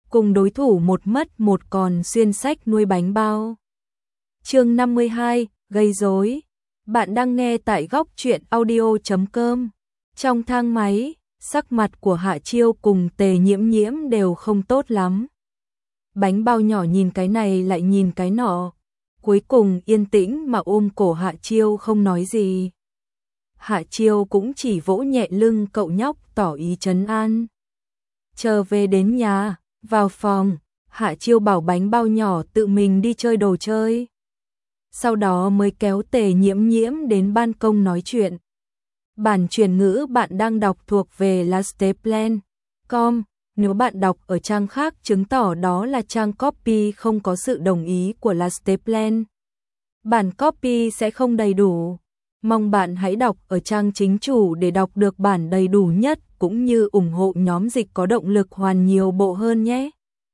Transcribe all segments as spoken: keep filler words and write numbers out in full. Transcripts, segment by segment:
cùng đối thủ một mất một còn xuyên sách nuôi bánh bao. Chương năm mươi hai, gây rối. Bạn đang nghe tại góc truyện audio chấm com. Trong thang máy, sắc mặt của Hạ Chiêu cùng Tề Nhiễm Nhiễm đều không tốt lắm. Bánh bao nhỏ nhìn cái này lại nhìn cái nọ, cuối cùng yên tĩnh mà ôm cổ Hạ Chiêu không nói gì. Hạ Chiêu cũng chỉ vỗ nhẹ lưng cậu nhóc tỏ ý trấn an. Chờ về đến nhà, vào phòng, Hạ Chiêu bảo bánh bao nhỏ tự mình đi chơi đồ chơi. Sau đó mới kéo Tề Nhiễm Nhiễm đến ban công nói chuyện. Bản chuyển ngữ bạn đang đọc thuộc về lasteplan chấm com. Nếu bạn đọc ở trang khác chứng tỏ đó là trang copy không có sự đồng ý của lasteplan. Bản copy sẽ không đầy đủ. Mong bạn hãy đọc ở trang chính chủ để đọc được bản đầy đủ nhất cũng như ủng hộ nhóm dịch có động lực hoàn nhiều bộ hơn nhé.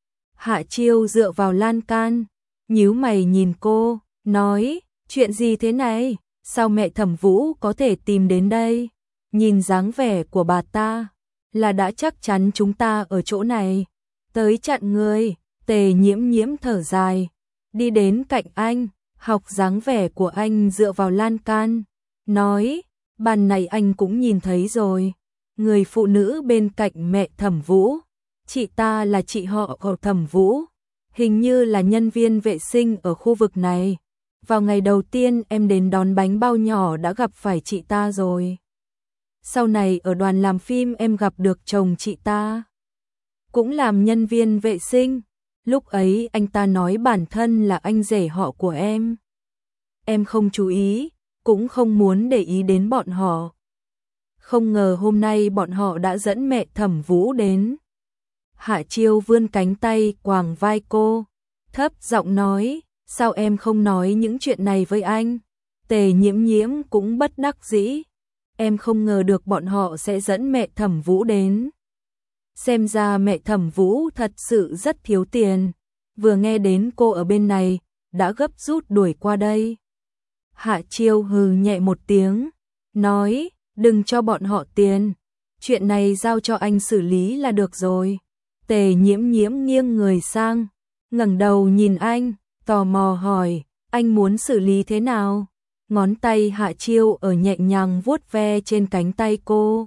Hạ Chiêu dựa vào lan can, nhíu mày nhìn cô, nói, chuyện gì thế này, sao mẹ Thẩm Vũ có thể tìm đến đây? Nhìn dáng vẻ của bà ta, là đã chắc chắn chúng ta ở chỗ này. Tới chặn người, Tề Nhiễm Nhiễm thở dài, đi đến cạnh anh, học dáng vẻ của anh dựa vào lan can, nói, bàn này anh cũng nhìn thấy rồi. Người phụ nữ bên cạnh mẹ Thẩm Vũ, chị ta là chị họ của Thẩm Vũ, hình như là nhân viên vệ sinh ở khu vực này. Vào ngày đầu tiên em đến đón bánh bao nhỏ đã gặp phải chị ta rồi. Sau này ở đoàn làm phim em gặp được chồng chị ta, cũng làm nhân viên vệ sinh. Lúc ấy anh ta nói bản thân là anh rể họ của em. Em không chú ý, cũng không muốn để ý đến bọn họ. Không ngờ hôm nay bọn họ đã dẫn mẹ Thẩm Vũ đến. Hạ Chiêu vươn cánh tay quàng vai cô, thấp giọng nói, sao em không nói những chuyện này với anh? Tề Nhiễm Nhiễm cũng bất đắc dĩ, em không ngờ được bọn họ sẽ dẫn mẹ Thẩm Vũ đến. Xem ra mẹ Thẩm Vũ thật sự rất thiếu tiền, vừa nghe đến cô ở bên này, đã gấp rút đuổi qua đây. Hạ Chiêu hừ nhẹ một tiếng, nói, đừng cho bọn họ tiền, chuyện này giao cho anh xử lý là được rồi. Tề Nhiễm Nhiễm nghiêng người sang, ngẩng đầu nhìn anh, tò mò hỏi, anh muốn xử lý thế nào? Ngón tay Hạ Chiêu ở nhẹ nhàng vuốt ve trên cánh tay cô.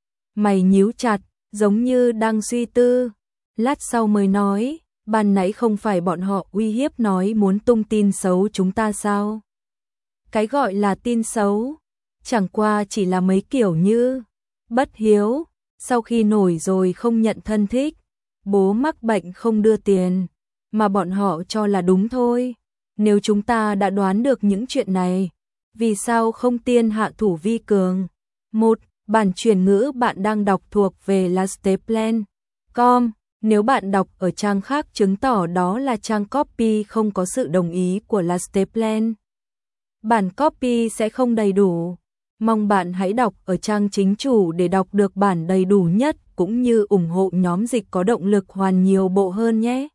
Mày nhíu chặt, giống như đang suy tư. Lát sau mới nói, ban nãy không phải bọn họ uy hiếp nói muốn tung tin xấu chúng ta sao? Cái gọi là tin xấu, chẳng qua chỉ là mấy kiểu như bất hiếu, sau khi nổi rồi không nhận thân thích, bố mắc bệnh không đưa tiền, mà bọn họ cho là đúng thôi. Nếu chúng ta đã đoán được những chuyện này, vì sao không tiên hạ thủ vi cường? Một, bản chuyển ngữ bạn đang đọc thuộc về lasteplan chấm com. Nếu bạn đọc ở trang khác chứng tỏ đó là trang copy không có sự đồng ý của lasteplan. Bản copy sẽ không đầy đủ. Mong bạn hãy đọc ở trang chính chủ để đọc được bản đầy đủ nhất cũng như ủng hộ nhóm dịch có động lực hoàn nhiều bộ hơn nhé.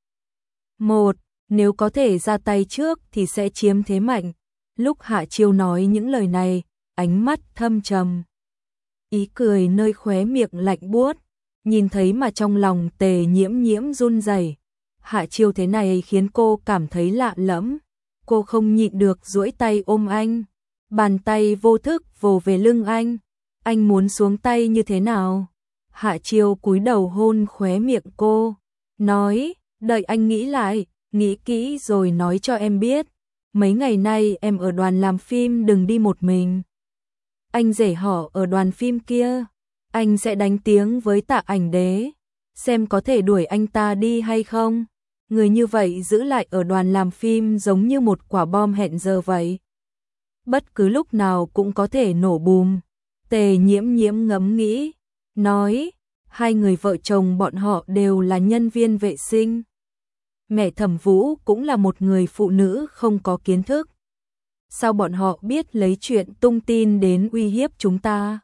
Một, nếu có thể ra tay trước thì sẽ chiếm thế mạnh. Lúc Hạ Chiêu nói những lời này, ánh mắt thâm trầm, ý cười nơi khóe miệng lạnh buốt, nhìn thấy mà trong lòng Tề Nhiễm Nhiễm run rẩy. Hạ Chiêu thế này khiến cô cảm thấy lạ lẫm. Cô không nhịn được duỗi tay ôm anh, bàn tay vô thức vồ về lưng anh. Anh muốn xuống tay như thế nào? Hạ Chiêu cúi đầu hôn khóe miệng cô, nói, đợi anh nghĩ lại, nghĩ kỹ rồi nói cho em biết. Mấy ngày nay em ở đoàn làm phim đừng đi một mình. Anh rể họ ở đoàn phim kia, anh sẽ đánh tiếng với Tạ Ảnh Đế, xem có thể đuổi anh ta đi hay không. Người như vậy giữ lại ở đoàn làm phim giống như một quả bom hẹn giờ vậy. Bất cứ lúc nào cũng có thể nổ bùm. Tề Nhiễm Nhiễm ngẫm nghĩ, nói, hai người vợ chồng bọn họ đều là nhân viên vệ sinh. Mẹ Thẩm Vũ cũng là một người phụ nữ không có kiến thức. Sao bọn họ biết lấy chuyện tung tin đến uy hiếp chúng ta?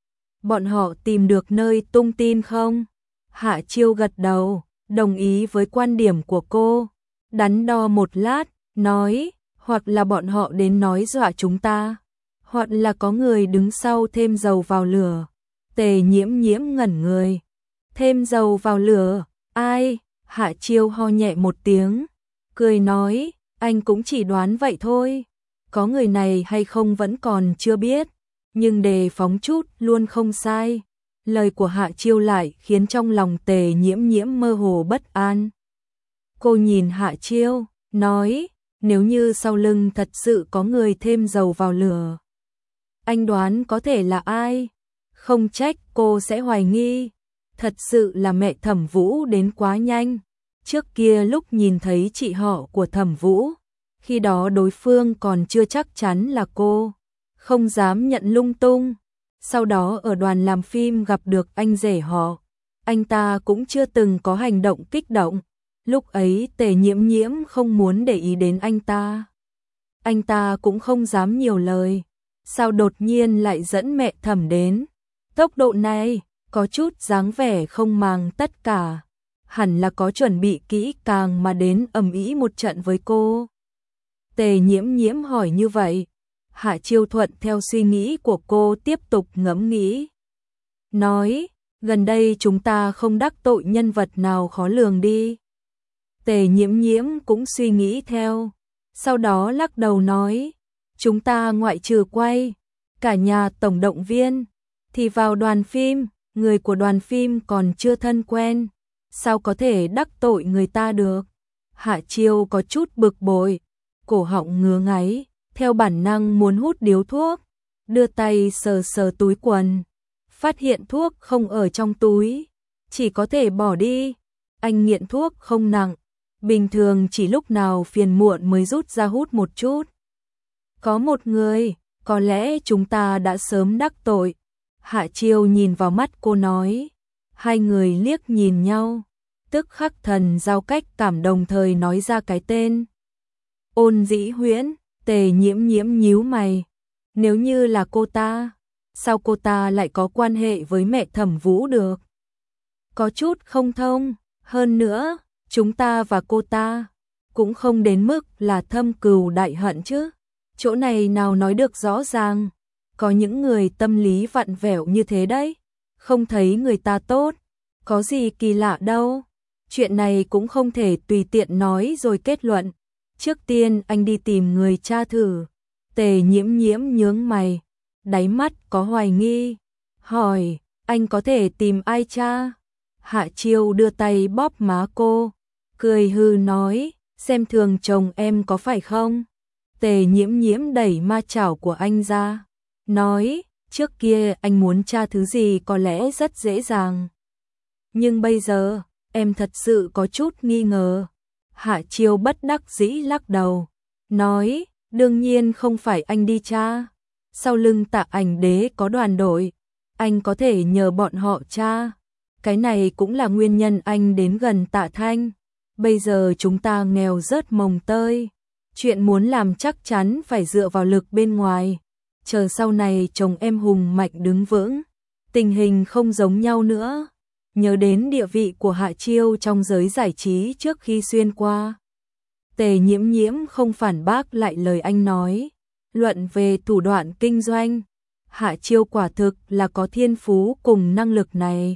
Bọn họ tìm được nơi tung tin không? Hạ Chiêu gật đầu, đồng ý với quan điểm của cô. Đắn đo một lát, nói, hoặc là bọn họ đến nói dọa chúng ta, hoặc là có người đứng sau thêm dầu vào lửa. Tề Nhiễm Nhiễm ngẩn người. Thêm dầu vào lửa? Ai? Hạ Chiêu ho nhẹ một tiếng, cười nói, anh cũng chỉ đoán vậy thôi. Có người này hay không vẫn còn chưa biết, nhưng đề phóng chút luôn không sai. Lời của Hạ Chiêu lại khiến trong lòng Tề Nhiễm Nhiễm mơ hồ bất an. Cô nhìn Hạ Chiêu, nói, nếu như sau lưng thật sự có người thêm dầu vào lửa, anh đoán có thể là ai? Không trách cô sẽ hoài nghi, thật sự là mẹ Thẩm Vũ đến quá nhanh. Trước kia lúc nhìn thấy chị họ của Thẩm Vũ, khi đó đối phương còn chưa chắc chắn là cô, không dám nhận lung tung. Sau đó ở đoàn làm phim gặp được anh rể họ, anh ta cũng chưa từng có hành động kích động. Lúc ấy Tề Nhiễm Nhiễm không muốn để ý đến anh ta. Anh ta cũng không dám nhiều lời. Sao đột nhiên lại dẫn mẹ Thẩm đến? Tốc độ này, có chút dáng vẻ không màng tất cả. Hẳn là có chuẩn bị kỹ càng mà đến ầm ĩ một trận với cô. Tề Nhiễm Nhiễm hỏi như vậy. Hạ Chiêu thuận theo suy nghĩ của cô tiếp tục ngẫm nghĩ. Nói, gần đây chúng ta không đắc tội nhân vật nào khó lường đi. Tề Nhiễm Nhiễm cũng suy nghĩ theo. Sau đó lắc đầu nói, chúng ta ngoại trừ quay, cả nhà tổng động viên, thì vào đoàn phim, người của đoàn phim còn chưa thân quen. Sao có thể đắc tội người ta được? Hạ Chiêu có chút bực bội, cổ họng ngứa ngáy, theo bản năng muốn hút điếu thuốc, đưa tay sờ sờ túi quần, phát hiện thuốc không ở trong túi, chỉ có thể bỏ đi. Anh nghiện thuốc không nặng, bình thường chỉ lúc nào phiền muộn mới rút ra hút một chút. Có một người, có lẽ chúng ta đã sớm đắc tội. Hạ Chiêu nhìn vào mắt cô nói. Hai người liếc nhìn nhau, tức khắc thần giao cách cảm đồng thời nói ra cái tên. Ôn Dĩ Huyễn. Tề Nhiễm Nhiễm nhíu mày. Nếu như là cô ta, sao cô ta lại có quan hệ với mẹ Thẩm Vũ được? Có chút không thông. Hơn nữa, chúng ta và cô ta cũng không đến mức là thâm cừu đại hận chứ. Chỗ này nào nói được rõ ràng. Có những người tâm lý vặn vẹo như thế đấy. Không thấy người ta tốt, có gì kỳ lạ đâu. Chuyện này cũng không thể tùy tiện nói rồi kết luận. Trước tiên anh đi tìm người tra thử. Tề Nhiễm Nhiễm nhướng mày, đáy mắt có hoài nghi, hỏi, anh có thể tìm ai tra? Hạ Chiêu đưa tay bóp má cô, cười hư nói, xem thường chồng em có phải không? Tề Nhiễm Nhiễm đẩy ma chảo của anh ra, nói, trước kia anh muốn tra thứ gì có lẽ rất dễ dàng. Nhưng bây giờ, em thật sự có chút nghi ngờ. Hạ Chiêu bất đắc dĩ lắc đầu, nói, đương nhiên không phải anh đi tra. Sau lưng Tạ Ảnh Đế có đoàn đội, anh có thể nhờ bọn họ tra. Cái này cũng là nguyên nhân anh đến gần Tạ Thanh. Bây giờ chúng ta nghèo rớt mồng tơi, chuyện muốn làm chắc chắn phải dựa vào lực bên ngoài. Chờ sau này chồng em hùng mạnh đứng vững, tình hình không giống nhau nữa. Nhớ đến địa vị của Hạ Chiêu trong giới giải trí trước khi xuyên qua. Tề Nhiễm Nhiễm không phản bác lại lời anh nói. Luận về thủ đoạn kinh doanh, Hạ Chiêu quả thực là có thiên phú cùng năng lực này.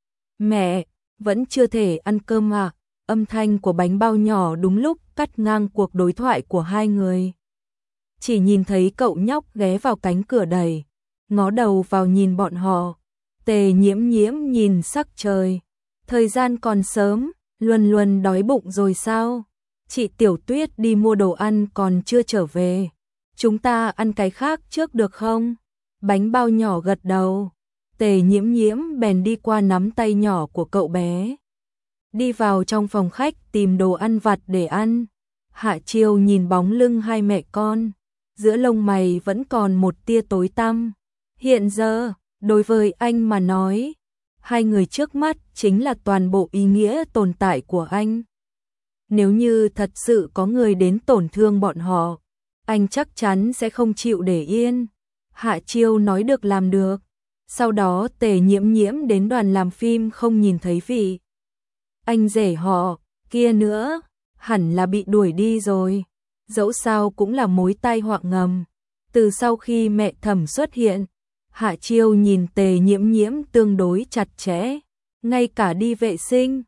Mẹ, vẫn chưa thể ăn cơm à? Âm thanh của bánh bao nhỏ đúng lúc cắt ngang cuộc đối thoại của hai người. Chỉ nhìn thấy cậu nhóc ghé vào cánh cửa đẩy, ngó đầu vào nhìn bọn họ. Tề Nhiễm Nhiễm nhìn sắc trời, thời gian còn sớm, Luân Luân đói bụng rồi sao? Chị Tiểu Tuyết đi mua đồ ăn còn chưa trở về, chúng ta ăn cái khác trước được không? Bánh bao nhỏ gật đầu, Tề Nhiễm Nhiễm bèn đi qua nắm tay nhỏ của cậu bé. Đi vào trong phòng khách tìm đồ ăn vặt để ăn. Hạ Chiêu nhìn bóng lưng hai mẹ con, giữa lông mày vẫn còn một tia tối tăm. Hiện giờ, đối với anh mà nói, hai người trước mắt chính là toàn bộ ý nghĩa tồn tại của anh. Nếu như thật sự có người đến tổn thương bọn họ, anh chắc chắn sẽ không chịu để yên. Hạ Chiêu nói được làm được. Sau đó Tề Nhiễm Nhiễm đến đoàn làm phim không nhìn thấy vị anh rể họ kia nữa, hẳn là bị đuổi đi rồi. Dẫu sao cũng là mối tai họa ngầm. Từ sau khi mẹ Thẩm xuất hiện, Hạ Chiêu nhìn Tề Nhiễm Nhiễm tương đối chặt chẽ, ngay cả đi vệ sinh,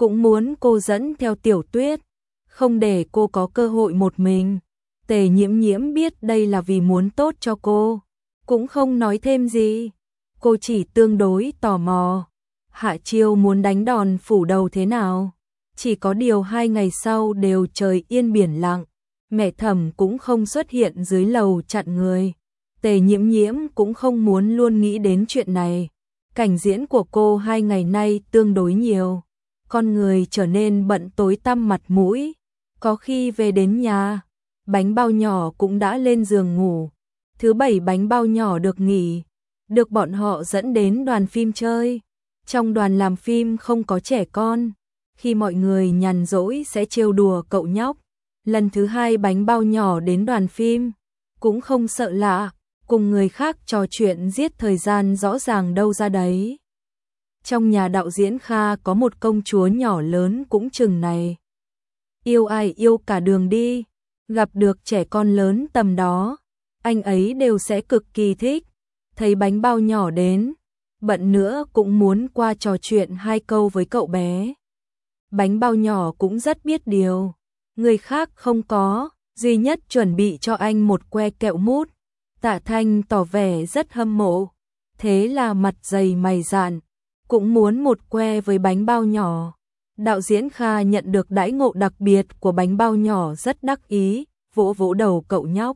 cũng muốn cô dẫn theo Tiểu Tuyết, không để cô có cơ hội một mình. Tề Nhiễm Nhiễm biết đây là vì muốn tốt cho cô, cũng không nói thêm gì. Cô chỉ tương đối tò mò, Hạ Chiêu muốn đánh đòn phủ đầu thế nào. Chỉ có điều hai ngày sau đều trời yên biển lặng, mẹ Thẩm cũng không xuất hiện dưới lầu chặn người. Tề Nhiễm Nhiễm cũng không muốn luôn nghĩ đến chuyện này. Cảnh diễn của cô hai ngày nay tương đối nhiều, con người trở nên bận tối tăm mặt mũi. Có khi về đến nhà, Bánh Bao Nhỏ cũng đã lên giường ngủ. Thứ bảy Bánh Bao Nhỏ được nghỉ, được bọn họ dẫn đến đoàn phim chơi. Trong đoàn làm phim không có trẻ con, khi mọi người nhàn rỗi sẽ trêu đùa cậu nhóc. Lần thứ hai Bánh Bao Nhỏ đến đoàn phim, cũng không sợ lạ, cùng người khác trò chuyện giết thời gian rõ ràng đâu ra đấy. Trong nhà đạo diễn Kha có một công chúa nhỏ lớn cũng chừng này. Yêu ai yêu cả đường đi, gặp được trẻ con lớn tầm đó, anh ấy đều sẽ cực kỳ thích. Thấy Bánh Bao Nhỏ đến, bận nữa cũng muốn qua trò chuyện hai câu với cậu bé. Bánh Bao Nhỏ cũng rất biết điều, người khác không có, duy nhất chuẩn bị cho anh một que kẹo mút. Tạ Thanh tỏ vẻ rất hâm mộ, thế là mặt dày mày dạn, cũng muốn một que với Bánh Bao Nhỏ. Đạo diễn Kha nhận được đãi ngộ đặc biệt của Bánh Bao Nhỏ rất đắc ý, vỗ vỗ đầu cậu nhóc.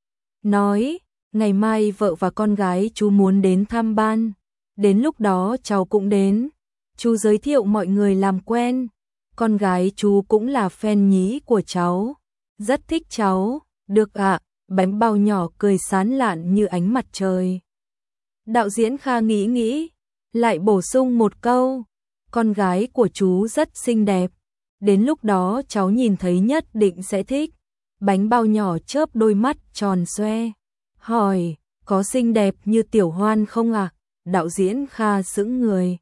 Nói, ngày mai vợ và con gái chú muốn đến thăm ban, đến lúc đó cháu cũng đến, chú giới thiệu mọi người làm quen. Con gái chú cũng là fan nhí của cháu, rất thích cháu. Được ạ. Bánh Bao Nhỏ cười sán lạn như ánh mặt trời. Đạo diễn Kha nghĩ nghĩ, lại bổ sung một câu, con gái của chú rất xinh đẹp, đến lúc đó cháu nhìn thấy nhất định sẽ thích. Bánh Bao Nhỏ chớp đôi mắt tròn xoe, hỏi, có xinh đẹp như Tiểu Hoan không ạ? À? Đạo diễn Kha sững người,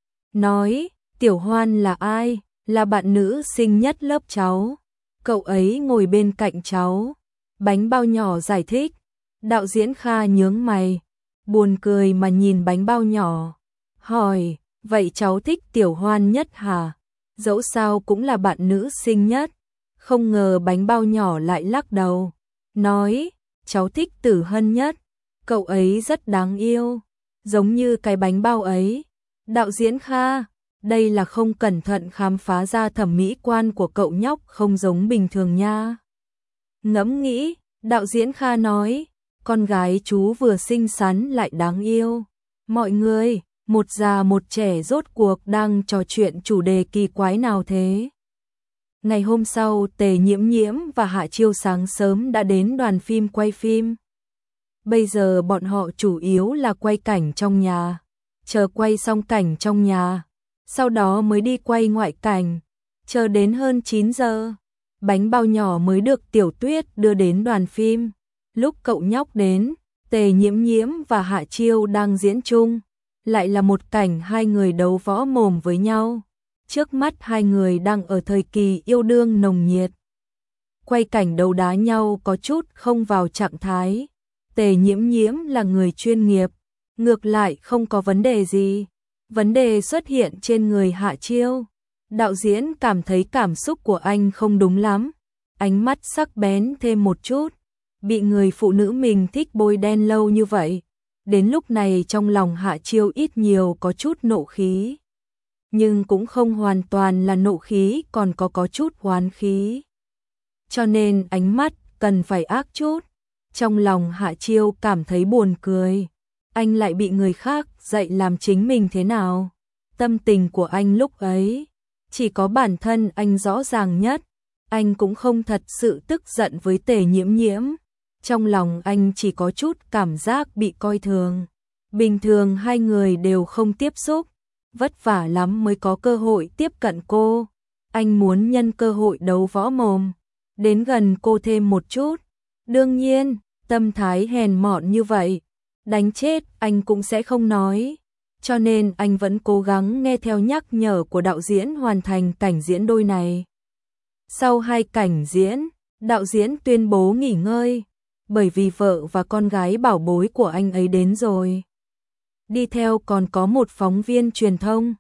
nói, Tiểu Hoan là ai? Là bạn nữ xinh nhất lớp cháu, cậu ấy ngồi bên cạnh cháu. Bánh Bao Nhỏ giải thích. Đạo diễn Kha nhướng mày, buồn cười mà nhìn Bánh Bao Nhỏ, hỏi, vậy cháu thích Tiểu Hoan nhất hả? Dẫu sao cũng là bạn nữ xinh nhất. Không ngờ Bánh Bao Nhỏ lại lắc đầu, nói, cháu thích Tử Hân nhất, cậu ấy rất đáng yêu, giống như cái bánh bao ấy. Đạo diễn Kha, đây là không cẩn thận khám phá ra thẩm mỹ quan của cậu nhóc không giống bình thường nha. Ngẫm nghĩ, đạo diễn Kha nói, con gái chú vừa xinh xắn lại đáng yêu. Mọi người, một già một trẻ rốt cuộc đang trò chuyện chủ đề kỳ quái nào thế? Ngày hôm sau, Tề Nhiễm Nhiễm và Hạ Chiêu sáng sớm đã đến đoàn phim quay phim. Bây giờ bọn họ chủ yếu là quay cảnh trong nhà, chờ quay xong cảnh trong nhà, sau đó mới đi quay ngoại cảnh, chờ đến hơn chín giờ. Bánh Bao Nhỏ mới được Tiểu Tuyết đưa đến đoàn phim. Lúc cậu nhóc đến, Tề Nhiễm Nhiễm và Hạ Chiêu đang diễn chung, lại là một cảnh hai người đấu võ mồm với nhau. Trước mắt hai người đang ở thời kỳ yêu đương nồng nhiệt. Quay cảnh đấu đá nhau có chút không vào trạng thái. Tề Nhiễm Nhiễm là người chuyên nghiệp, ngược lại không có vấn đề gì. Vấn đề xuất hiện trên người Hạ Chiêu. Đạo diễn cảm thấy cảm xúc của anh không đúng lắm, ánh mắt sắc bén thêm một chút. Bị người phụ nữ mình thích bôi đen lâu như vậy, đến lúc này trong lòng Hạ Chiêu ít nhiều có chút nộ khí. Nhưng cũng không hoàn toàn là nộ khí, còn có có chút oán khí. Cho nên ánh mắt cần phải ác chút. Trong lòng Hạ Chiêu cảm thấy buồn cười. Anh lại bị người khác dạy làm chính mình thế nào? Tâm tình của anh lúc ấy, chỉ có bản thân anh rõ ràng nhất. Anh cũng không thật sự tức giận với Tề Nhiễm Nhiễm. Trong lòng anh chỉ có chút cảm giác bị coi thường. Bình thường hai người đều không tiếp xúc, vất vả lắm mới có cơ hội tiếp cận cô. Anh muốn nhân cơ hội đấu võ mồm, đến gần cô thêm một chút. Đương nhiên, tâm thái hèn mọn như vậy, đánh chết anh cũng sẽ không nói. Cho nên anh vẫn cố gắng nghe theo nhắc nhở của đạo diễn hoàn thành cảnh diễn đôi này. Sau hai cảnh diễn, đạo diễn tuyên bố nghỉ ngơi, bởi vì vợ và con gái bảo bối của anh ấy đến rồi. Đi theo còn có một phóng viên truyền thông.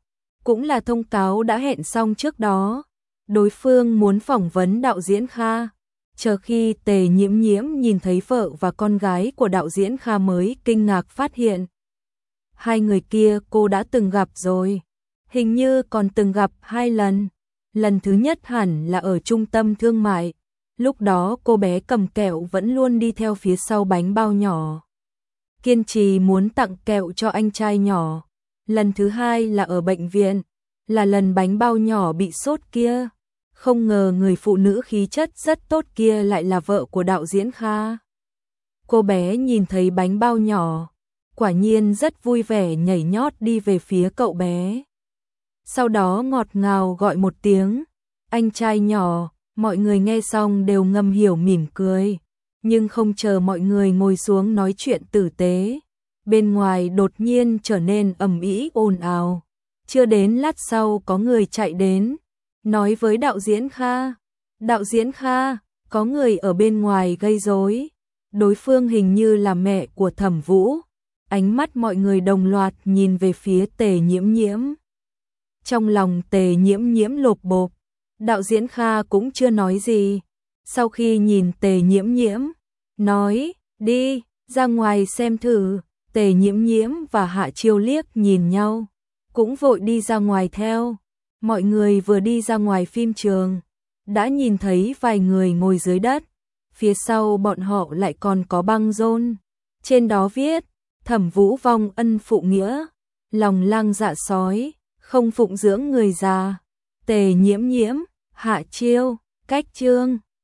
cũng là thông cáo đã hẹn xong trước đó. Đối phương muốn phỏng vấn đạo diễn Kha. Chờ khi Tề Nhiễm Nhiễm nhìn thấy vợ và con gái của đạo diễn Kha mới kinh ngạc phát hiện. Hai người kia cô đã từng gặp rồi. Hình như còn từng gặp hai lần. Lần thứ nhất hẳn là ở trung tâm thương mại. Lúc đó cô bé cầm kẹo vẫn luôn đi theo phía sau bánh bao nhỏ. Kiên trì muốn tặng kẹo cho anh trai nhỏ. Lần thứ hai là ở bệnh viện. Là lần bánh bao nhỏ bị sốt kia. Không ngờ người phụ nữ khí chất rất tốt kia lại là vợ của đạo diễn Kha. Cô bé nhìn thấy bánh bao nhỏ. Quả nhiên rất vui vẻ nhảy nhót đi về phía cậu bé. Sau đó ngọt ngào gọi một tiếng. Anh trai nhỏ. Mọi người nghe xong đều ngầm hiểu mỉm cười. Nhưng không chờ mọi người ngồi xuống nói chuyện tử tế. Bên ngoài đột nhiên trở nên ầm ĩ ồn ào. Chưa đến lát sau có người chạy đến. Nói với đạo diễn Kha. Đạo diễn Kha, có người ở bên ngoài gây rối. Đối phương hình như là mẹ của Thẩm Vũ. Ánh mắt mọi người đồng loạt nhìn về phía Tề Nhiễm Nhiễm. Trong lòng Tề Nhiễm Nhiễm lột bột. Đạo diễn Kha cũng chưa nói gì. Sau khi nhìn Tề Nhiễm Nhiễm, nói, đi, ra ngoài xem thử. Tề Nhiễm Nhiễm và Hạ Chiêu liếc nhìn nhau, cũng vội đi ra ngoài theo. Mọi người vừa đi ra ngoài phim trường, đã nhìn thấy vài người ngồi dưới đất. Phía sau bọn họ lại còn có băng rôn. Trên đó viết, Thẩm Vũ vong ân phụ nghĩa, lòng lang dạ sói, không phụng dưỡng người già. Tề Nhiễm Nhiễm, Hạ Chiêu, Cách Chương.